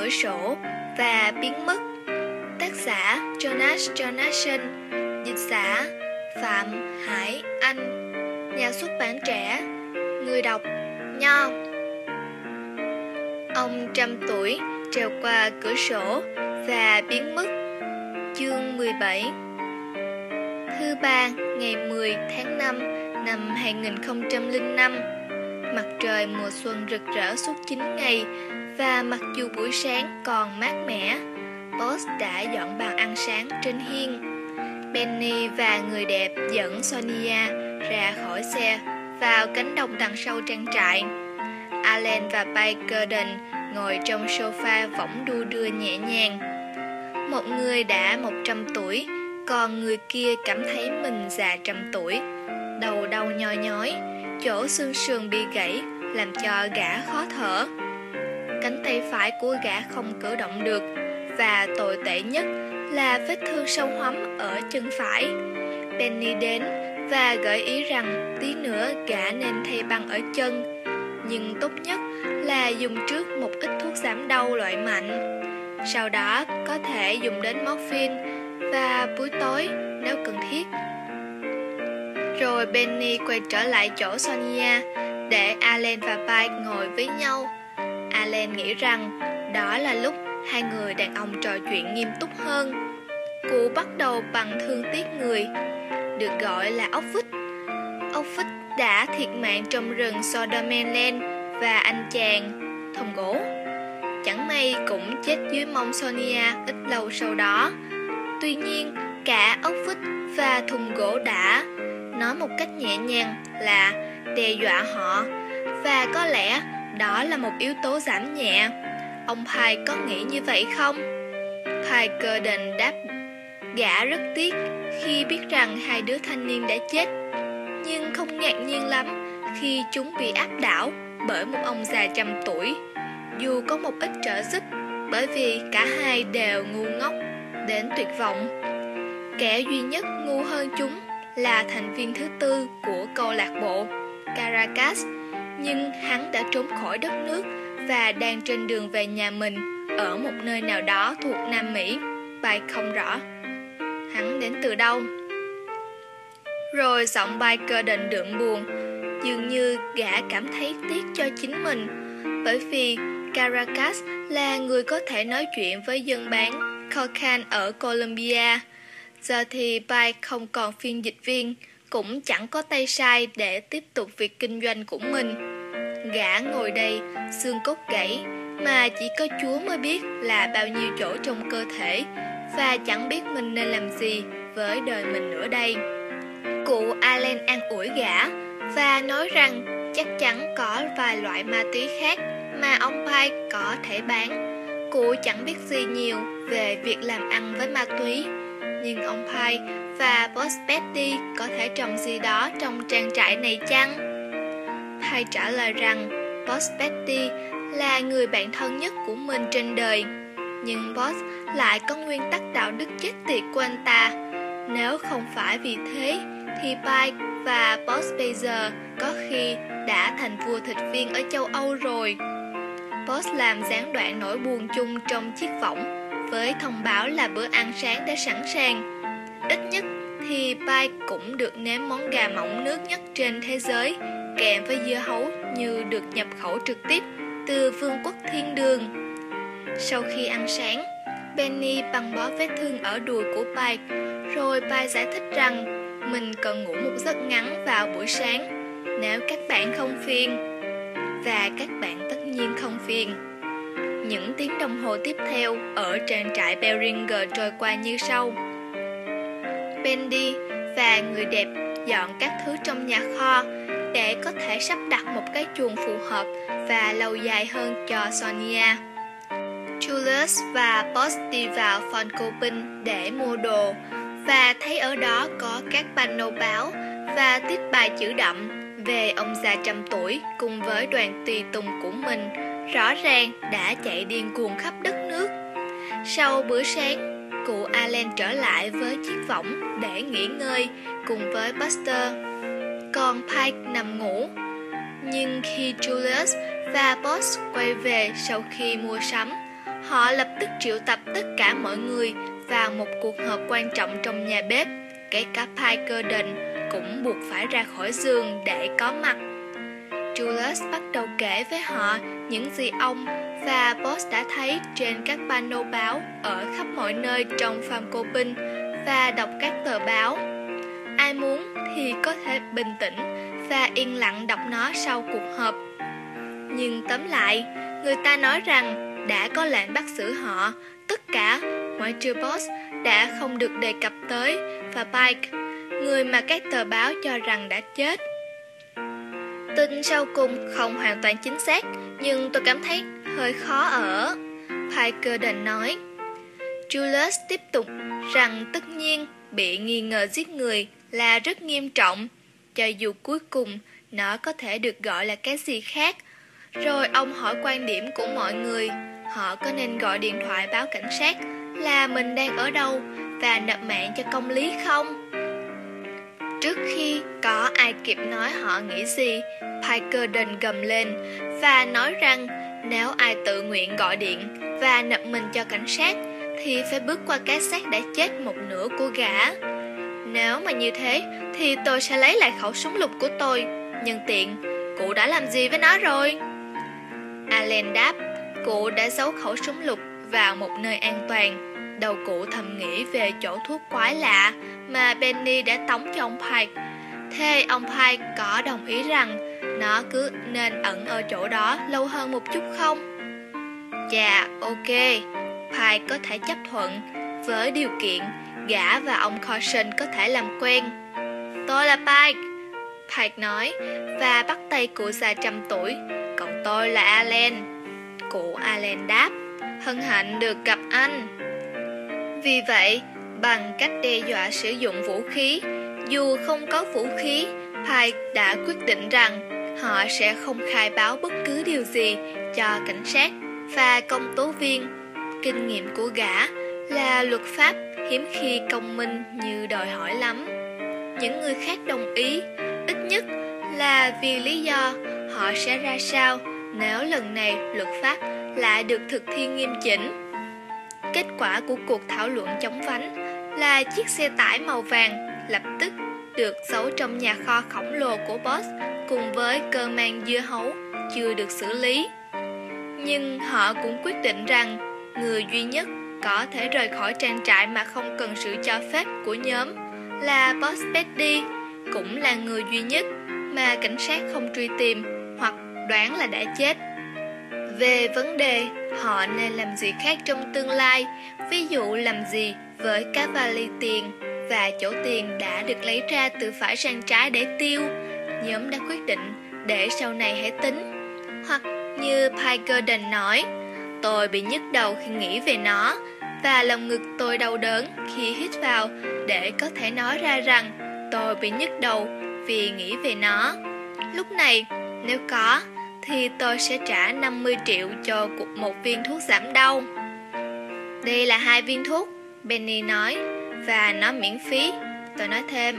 sổ và biến mất. Tác giả Jonas Jonasson, dịch giả Phạm Hải Anh, nhà xuất bản Trẻ, người đọc Nho. Ông 100 tuổi trèo qua cửa sổ và biến mất. Chương 17. Thứ ba, ngày 10 tháng 5 năm 2005, mặt trời mùa xuân rực rỡ suốt 9 ngày, và mặc dù buổi sáng còn mát mẻ, Boss đã dọn bàn ăn sáng trên hiên. Benny và người đẹp dẫn Sonia ra khỏi xe vào cánh đồng đằng sau trang trại. Alan và Pike Gordon ngồi trong sofa võng đu đưa nhẹ nhàng. Một người đã 100 tuổi, còn người kia cảm thấy mình già 100 tuổi. Đầu đau nhoi nhói, chỗ xương sườn bị gãy làm cho gã khó thở. Cánh tay phải của gã không cử động được, và tồi tệ nhất là vết thương sâu hoắm ở chân phải. Benny đến và gợi ý rằng tí nữa gã nên thay băng ở chân, nhưng tốt nhất là dùng trước một ít thuốc giảm đau loại mạnh. Sau đó có thể dùng đến morphine và buổi tối nếu cần thiết. Rồi Benny quay trở lại chỗ Sonia để Alan và Pike ngồi với nhau. Alan nghĩ rằng đó là lúc hai người đàn ông trò chuyện nghiêm túc hơn. Cụ bắt đầu bằng thương tiếc người, được gọi là ốc vít. Ốc vít đã thiệt mạng trong rừng Sodermanland, và anh chàng thùng gỗ chẳng may cũng chết dưới mông Sonia ít lâu sau đó. Tuy nhiên, cả ốc vít và thùng gỗ đã nói một cách nhẹ nhàng là đe dọa họ, và có lẽ đó là một yếu tố giảm nhẹ. Ông Pike có nghĩ như vậy không? Pike Gordon đáp gã rất tiếc khi biết rằng hai đứa thanh niên đã chết, nhưng không ngạc nhiên lắm khi chúng bị áp đảo bởi một ông già 100 tuổi, dù có một ít trợ giúp, bởi vì cả hai đều ngu ngốc đến tuyệt vọng. Kẻ duy nhất ngu hơn chúng là thành viên thứ tư của câu lạc bộ, Caracas, nhưng hắn đã trốn khỏi đất nước và đang trên đường về nhà mình ở một nơi nào đó thuộc Nam Mỹ. Pike không rõ hắn đến từ đâu. Rồi giọng Pike Gordon đượm buồn, dường như gã cảm thấy tiếc cho chính mình, bởi vì Caracas là người có thể nói chuyện với dân bán cocaine ở Colombia. Giờ thì Pike không còn phiên dịch viên, cũng chẳng có tay sai để tiếp tục việc kinh doanh của mình. Gã ngồi đây, xương cốt gãy, mà chỉ có Chúa mới biết là bao nhiêu chỗ trong cơ thể, và chẳng biết mình nên làm gì với đời mình nữa đây. Cụ Alan an ủi gã và nói rằng chắc chắn có vài loại ma túy khác mà ông Pike có thể bán. Cụ chẳng biết gì nhiều về việc làm ăn với ma túy, nhưng ông Pike và Boss Betty có thể trồng gì đó trong trang trại này chăng? Pike trả lời rằng Boss Betty là người bạn thân nhất của mình trên đời, nhưng Boss lại có nguyên tắc đạo đức chết tiệt của anh ta. Nếu không phải vì thế thì Pike và Boss bây giờ có khi đã thành vua thịt viên ở châu Âu rồi. Boss làm gián đoạn nỗi buồn chung trong chiếc võng với thông báo là bữa ăn sáng đã sẵn sàng. Ít nhất thì Pike cũng được nếm món gà mỏng nước nhất trên thế giới, kèm với dưa hấu như được nhập khẩu trực tiếp từ vương quốc thiên đường. Sau khi ăn sáng, Benny băng bó vết thương ở đùi của Pike, rồi Pike giải thích rằng mình cần ngủ một giấc ngắn vào buổi sáng, nếu các bạn không phiền. Và các bạn tất nhiên không phiền. Những tiếng đồng hồ tiếp theo ở trang trại Beringer trôi qua như sau. Bendy và người đẹp dọn các thứ trong nhà kho để có thể sắp đặt một cái chuồng phù hợp và lâu dài hơn cho Sonia. Julius và Boss đi vào Von Copin để mua đồ, và thấy ở đó có các pano báo và tiết bài chữ đậm về ông già 100 tuổi cùng với đoàn tùy tùng của mình, rõ ràng đã chạy điên cuồng khắp đất nước. Sau bữa sáng, cụ Alan trở lại với chiếc võng để nghỉ ngơi cùng với Buster, còn Pike nằm ngủ. Nhưng khi Julius và Boss quay về sau khi mua sắm, Họ lập tức triệu tập tất cả mọi người vào một cuộc họp quan trọng trong nhà bếp. Kể cả Pike Gordon cũng buộc phải ra khỏi giường để có mặt. Julius bắt đầu kể với họ những gì ông và Boss đã thấy trên các pano báo ở khắp mọi nơi trong Farm Coping và đọc các tờ báo. Ai muốn thì có thể bình tĩnh và yên lặng đọc nó sau cuộc họp. Nhưng tóm lại, người ta nói rằng đã có lệnh bắt giữ họ, tất cả, ngoại trừ Boss, đã không được đề cập tới, và Pike, người mà các tờ báo cho rằng đã chết. Tin sau cùng không hoàn toàn chính xác, nhưng tôi cảm thấy hơi khó ở, Pike Gordon nói. Julius tiếp tục rằng tất nhiên bị nghi ngờ giết người là rất nghiêm trọng, cho dù cuối cùng nó có thể được gọi là cái gì khác. Rồi ông hỏi quan điểm của mọi người, họ có nên gọi điện thoại báo cảnh sát là mình đang ở đâu và nộp mạng cho công lý không? Trước khi có ai kịp nói họ nghĩ gì, Pike Gordon gầm lên và nói rằng nếu ai tự nguyện gọi điện và nộp mình cho cảnh sát thì phải bước qua cái xác đã chết một nửa của gã. Nếu mà như thế thì tôi sẽ lấy lại khẩu súng lục của tôi. Nhân tiện, cụ đã làm gì với nó rồi? Allen đáp, cụ đã giấu khẩu súng lục vào một nơi an toàn. Đầu cụ thầm nghĩ về chỗ thuốc quái lạ mà Benny đã tống cho ông Pike. Thế ông Pike có đồng ý rằng nó cứ nên ẩn ở chỗ đó lâu hơn một chút không? Dạ, ok, Pike có thể chấp thuận với điều kiện gã và ông Carson có thể làm quen. Tôi là Pike, Pike nói và bắt tay cụ già 100 tuổi. Còn tôi là Allen. Cụ Allen đáp, hân hạnh được gặp anh. Vì vậy, bằng cách đe dọa sử dụng vũ khí, dù không có vũ khí, Pike đã quyết định rằng họ sẽ không khai báo bất cứ điều gì cho cảnh sát và công tố viên. Kinh nghiệm của gã là luật pháp hiếm khi công minh như đòi hỏi lắm. Những người khác đồng ý, ít nhất là vì lý do họ sẽ ra sao nếu lần này luật pháp lại được thực thi nghiêm chỉnh. Kết quả của cuộc thảo luận chống vánh là chiếc xe tải màu vàng lập tức được giấu trong nhà kho khổng lồ của Boss cùng với cơ mang dưa hấu chưa được xử lý. Nhưng họ cũng quyết định rằng người duy nhất có thể rời khỏi trang trại mà không cần sự cho phép của nhóm là Boss Petty, cũng là người duy nhất mà cảnh sát không truy tìm hoặc đoán là đã chết. Về vấn đề họ nên làm gì khác trong tương lai, ví dụ làm gì với các vali tiền và chỗ tiền đã được lấy ra từ phải sang trái để tiêu, nhóm đã quyết định để sau này hãy tính. Hoặc như Pike Gordon nói, tôi bị nhức đầu khi nghĩ về nó và lòng ngực tôi đau đớn khi hít vào để có thể nói ra rằng tôi bị nhức đầu vì nghĩ về nó. Lúc này, nếu có, thì tôi sẽ trả 50 triệu cho một viên thuốc giảm đau. Đây là 2 viên thuốc, Benny nói, và nó miễn phí, tôi nói thêm.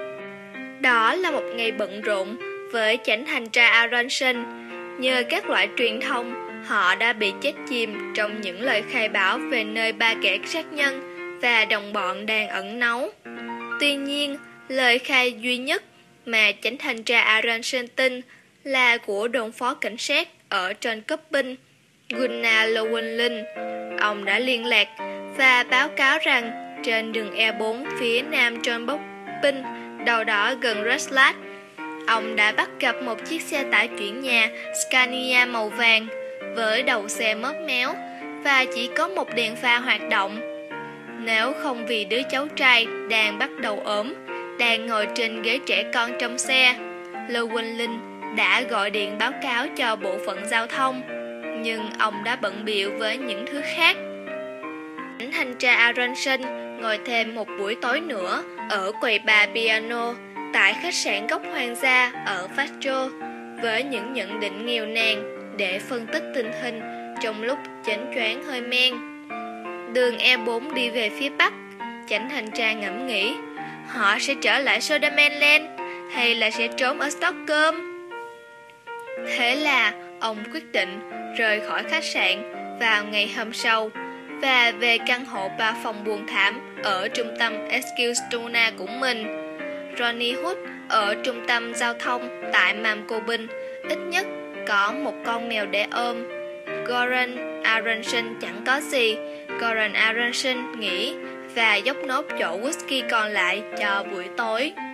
Đó là một ngày bận rộn với chánh thanh tra Aronson. Nhờ các loại truyền thông, họ đã bị chết chìm trong những lời khai báo về nơi 3 kẻ sát nhân và đồng bọn đang ẩn náu. Tuy nhiên, lời khai duy nhất mà chánh thanh tra Aronson tin là của đồn phó cảnh sát ở trên Coping, Gunnar Llewellyn. Ông đã liên lạc và báo cáo rằng trên đường E4 phía nam John Coping, đầu đó gần Rutland, ông đã bắt gặp một chiếc xe tải chuyển nhà Scania màu vàng với đầu xe móp méo và chỉ có một đèn pha hoạt động. Nếu không vì đứa cháu trai đang bắt đầu ốm, đang ngồi trên ghế trẻ con trong xe, Llewellyn đã gọi điện báo cáo cho bộ phận giao thông, nhưng ông đã bận bịu với những thứ khác. Thanh tra Aronson ngồi thêm một buổi tối nữa ở quầy bar piano tại khách sạn gốc hoàng gia ở Fastro với những nhận định nghèo nàn để phân tích tình hình trong lúc chánh choáng hơi men. Đường E4 đi về phía bắc, chánh thanh tra ngẫm nghĩ, họ sẽ trở lại Södermanland hay là sẽ trốn ở Stockholm. Thế là ông quyết định rời khỏi khách sạn vào ngày hôm sau và về căn hộ 3 phòng buồng thảm ở trung tâm Eskilstuna của mình. Ronnie Hood ở trung tâm giao thông tại Malmköping ít nhất có một con mèo để ôm. Göran Aronson chẳng có gì. Göran Aronson nghĩ và dốc nốt chỗ whisky còn lại cho buổi tối.